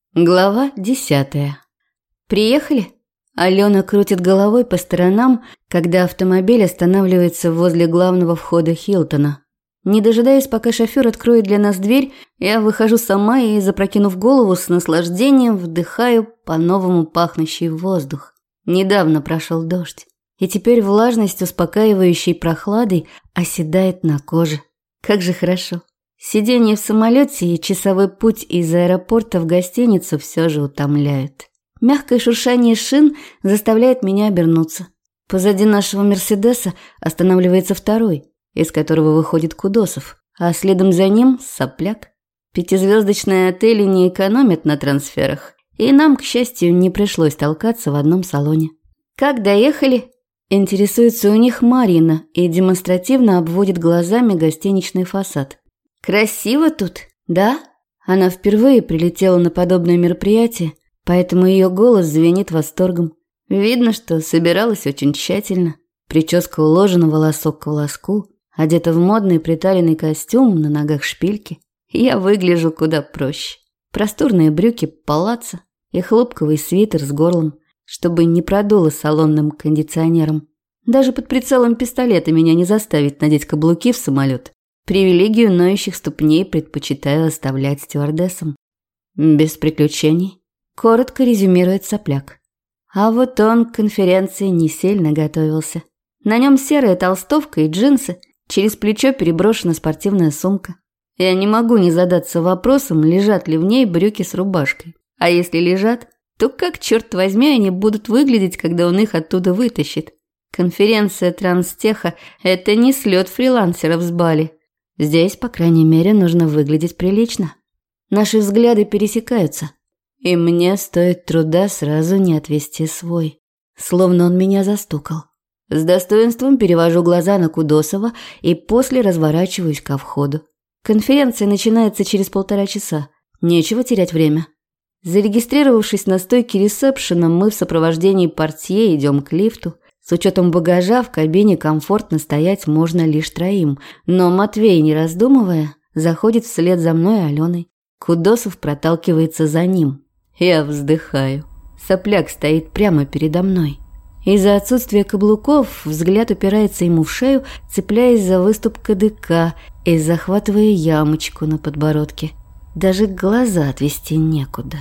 Глава 10. Приехали? Алена крутит головой по сторонам, когда автомобиль останавливается возле главного входа Хилтона. Не дожидаясь, пока шофер откроет для нас дверь, я выхожу сама и, запрокинув голову, с наслаждением вдыхаю по-новому пахнущий воздух. Недавно прошел дождь, и теперь влажность успокаивающей прохладой оседает на коже. Как же хорошо. Сидение в самолете и часовой путь из аэропорта в гостиницу все же утомляют. Мягкое шуршание шин заставляет меня обернуться. Позади нашего «Мерседеса» останавливается второй, из которого выходит Кудосов, а следом за ним – сопляк. Пятизвездочные отели не экономят на трансферах, и нам, к счастью, не пришлось толкаться в одном салоне. «Как доехали?» – интересуется у них Марина и демонстративно обводит глазами гостиничный фасад. «Красиво тут, да?» Она впервые прилетела на подобное мероприятие, поэтому ее голос звенит восторгом. Видно, что собиралась очень тщательно. Прическа уложена волосок к волоску, одета в модный приталенный костюм, на ногах шпильки. Я выгляжу куда проще. Просторные брюки палаццо и хлопковый свитер с горлом, чтобы не продуло салонным кондиционером. Даже под прицелом пистолета меня не заставить надеть каблуки в самолет. Привилегию ноющих ступней предпочитаю оставлять стюардессам. Без приключений, коротко резюмирует сопляк. А вот он к конференции не сильно готовился. На нем серая толстовка и джинсы, через плечо переброшена спортивная сумка. Я не могу не задаться вопросом, лежат ли в ней брюки с рубашкой. А если лежат, то как, черт возьми, они будут выглядеть, когда он их оттуда вытащит? Конференция Транстеха – это не слет фрилансеров с Бали. Здесь, по крайней мере, нужно выглядеть прилично. Наши взгляды пересекаются, и мне стоит труда сразу не отвести свой, словно он меня застукал. С достоинством перевожу глаза на Кудосова и после разворачиваюсь ко входу. Конференция начинается через 1,5 часа. Нечего терять время. Зарегистрировавшись на стойке ресепшена, мы в сопровождении портье идем к лифту. С учетом багажа в кабине комфортно стоять можно лишь 3, но Матвей, не раздумывая, заходит вслед за мной и Аленой. Кудосов проталкивается за ним. Я вздыхаю. Сопляк стоит прямо передо мной. Из-за отсутствия каблуков взгляд упирается ему в шею, цепляясь за выступ кадыка и захватывая ямочку на подбородке. Даже глаза отвести некуда.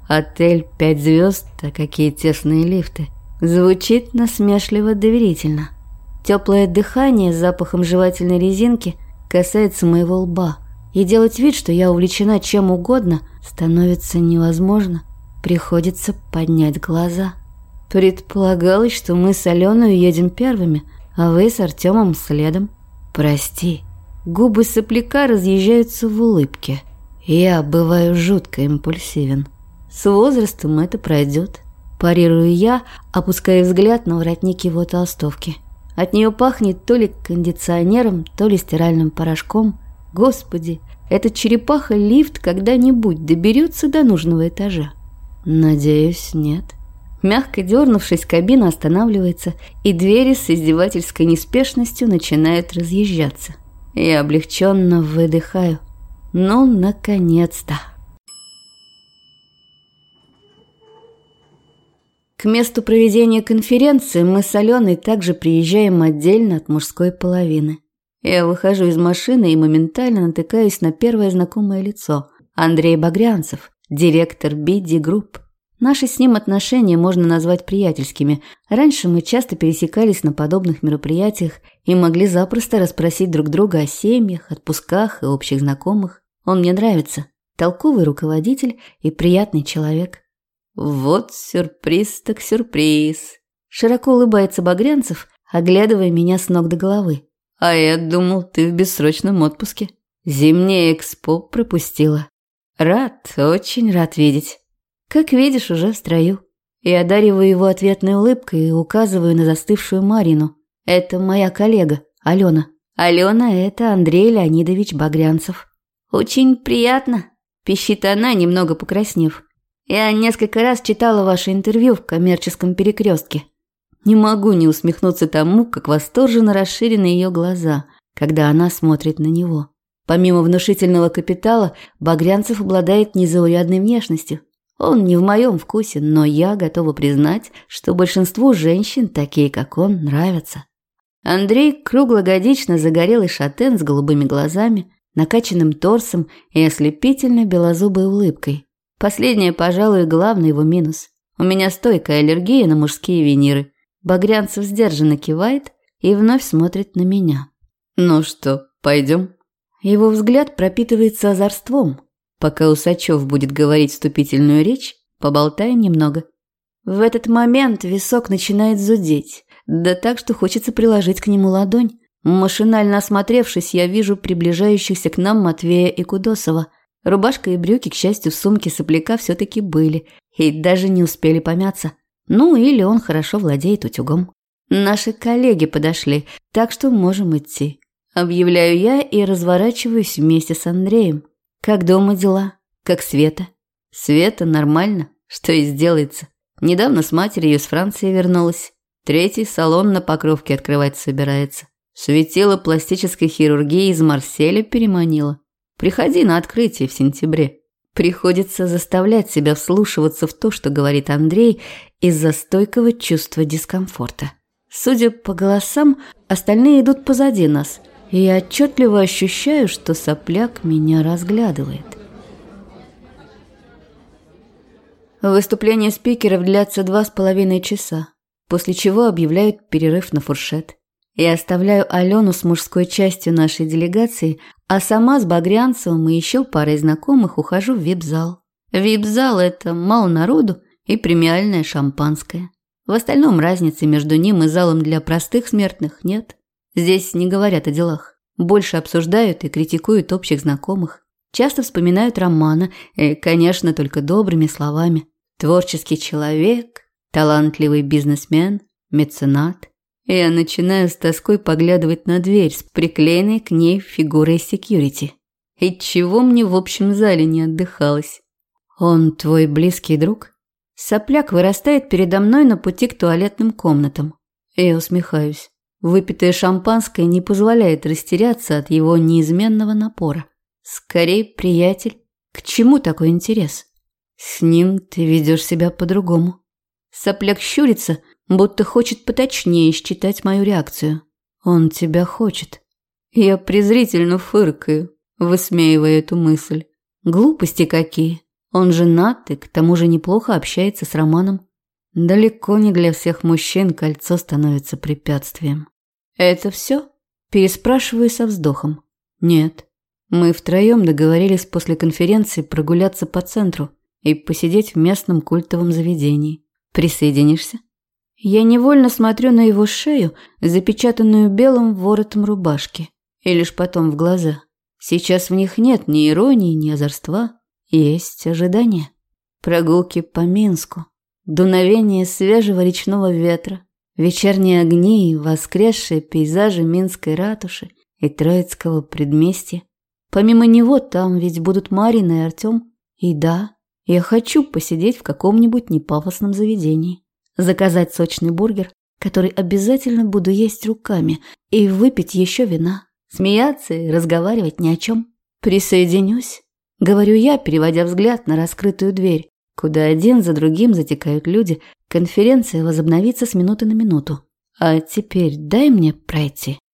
Отель 5 звезд, а какие тесные лифты. Звучит насмешливо доверительно. Теплое дыхание с запахом жевательной резинки касается моего лба. И делать вид, что я увлечена чем угодно, становится невозможно. Приходится поднять глаза. Предполагалось, что мы с Аленой едем первыми, а вы с Артемом следом. Прости. Губы сопляка разъезжаются в улыбке. Я бываю жутко импульсивен. С возрастом это пройдет. Парирую я, опуская взгляд на воротник его толстовки. От нее пахнет то ли кондиционером, то ли стиральным порошком. Господи, этот черепаха-лифт когда-нибудь доберется до нужного этажа? Надеюсь, нет. Мягко дернувшись, кабина останавливается, и двери с издевательской неспешностью начинают разъезжаться. Я облегченно выдыхаю. Ну, наконец-то. К месту проведения конференции мы с Аленой также приезжаем отдельно от мужской половины. Я выхожу из машины и моментально натыкаюсь на первое знакомое лицо – Андрей Багрянцев, директор BD Group. Наши с ним отношения можно назвать приятельскими. Раньше мы часто пересекались на подобных мероприятиях и могли запросто расспросить друг друга о семьях, отпусках и общих знакомых. Он мне нравится. Толковый руководитель и приятный человек. Вот сюрприз так сюрприз. Широко улыбается Багрянцев, оглядывая меня с ног до головы. А я думал, ты в бессрочном отпуске. Зимнее экспо пропустила. Рад, очень рад видеть. Как видишь, уже в строю. Я одариваю его ответной улыбкой и указываю на застывшую Марину. Это моя коллега, Алена. Алена – это Андрей Леонидович Багрянцев. Очень приятно, пищит она, немного покраснев. Я несколько раз читала ваше интервью в «Коммерческом перекрестке». Не могу не усмехнуться тому, как восторженно расширены ее глаза, когда она смотрит на него. Помимо внушительного капитала, Багрянцев обладает незаурядной внешностью. Он не в моем вкусе, но я готова признать, что большинству женщин, такие как он, нравятся. Андрей круглогодично загорелый шатен с голубыми глазами, накачанным торсом и ослепительно белозубой улыбкой. Последнее, пожалуй, главный его минус. У меня стойкая аллергия на мужские виниры. Багрянцев сдержанно кивает и вновь смотрит на меня. «Ну что, пойдем?» Его взгляд пропитывается озорством. Пока Усачев будет говорить вступительную речь, поболтаем немного. В этот момент висок начинает зудеть, да так, что хочется приложить к нему ладонь. Машинально осмотревшись, я вижу приближающихся к нам Матвея и Кудосова. Рубашка и брюки, к счастью, в сумке сопляка все-таки были и даже не успели помяться. Ну, или он хорошо владеет утюгом. Наши коллеги подошли, так что можем идти. Объявляю я и разворачиваюсь вместе с Андреем. Как дома дела? Как Света? Света нормально, что и сделается. Недавно с матерью из Франции вернулась. 3-й салон на Покровке открывать собирается. Светило пластической хирургии из Марселя переманило. Приходи на открытие в сентябре. Приходится заставлять себя вслушиваться в то, что говорит Андрей, из-за стойкого чувства дискомфорта. Судя по голосам, остальные идут позади нас, и я отчетливо ощущаю, что сопляк меня разглядывает. Выступления спикеров длятся 2,5 часа, после чего объявляют перерыв на фуршет. Я оставляю Алену с мужской частью нашей делегации, а сама с Багрянцевым и еще парой знакомых ухожу в вип-зал. Вип-зал – это мало народу и премиальное шампанское. В остальном разницы между ним и залом для простых смертных нет. Здесь не говорят о делах. Больше обсуждают и критикуют общих знакомых. Часто вспоминают Романа, и, конечно, только добрыми словами. Творческий человек, талантливый бизнесмен, меценат. Я начинаю с тоской поглядывать на дверь с приклеенной к ней фигурой секьюрити. И чего мне в общем зале не отдыхалось? Он твой близкий друг? Сопляк вырастает передо мной на пути к туалетным комнатам. Я усмехаюсь. Выпитое шампанское не позволяет растеряться от его неизменного напора. Скорее, приятель. К чему такой интерес? С ним ты ведешь себя по-другому. Сопляк щурится, будто хочет поточнее считать мою реакцию. Он тебя хочет. Я презрительно фыркаю, высмеивая эту мысль. Глупости какие. Он женат и к тому же неплохо общается с Романом. Далеко не для всех мужчин кольцо становится препятствием. Это все? Переспрашиваю со вздохом. Нет. Мы втроем договорились после конференции прогуляться по центру и посидеть в местном культовом заведении. Присоединишься? Я невольно смотрю на его шею, запечатанную белым воротом рубашки, и лишь потом в глаза. Сейчас в них нет ни иронии, ни озорства. Есть ожидание. Прогулки по Минску. Дуновение свежего речного ветра. Вечерние огни и воскресшие пейзажи Минской ратуши и Троицкого предместья. Помимо него там ведь будут Марина и Артем. И да, я хочу посидеть в каком-нибудь непафосном заведении. Заказать сочный бургер, который обязательно буду есть руками, и выпить еще вина. Смеяться и разговаривать ни о чем. Присоединюсь. Говорю я, переводя взгляд на раскрытую дверь, куда один за другим затекают люди. Конференция возобновится с минуты на минуту. А теперь дай мне пройти.